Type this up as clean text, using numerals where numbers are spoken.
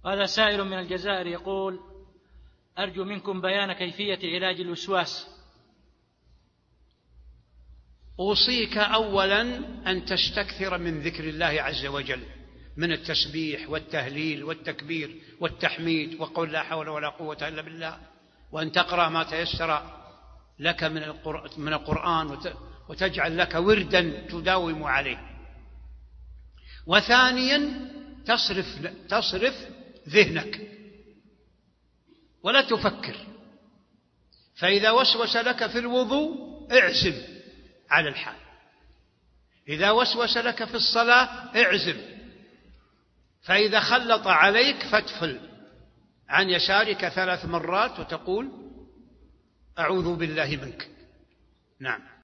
هذا سائل من الجزائر يقول: أرجو منكم بيان كيفية علاج الوسواس. أوصيك أولا أن تستكثر من ذكر الله عز وجل، من التسبيح والتهليل والتكبير والتحميد وقول لا حول ولا قوة إلا بالله، وأن تقرأ ما تيسر لك من القرآن وتجعل لك وردا تداوم عليه. وثانيا تصرف ذهنك ولا تفكر، فإذا وسوس لك في الوضوء اعزم على الحال، إذا وسوس لك في الصلاة اعزم، فإذا خلط عليك فاتفل عن يسارك 3 مرات وتقول أعوذ بالله منك. نعم.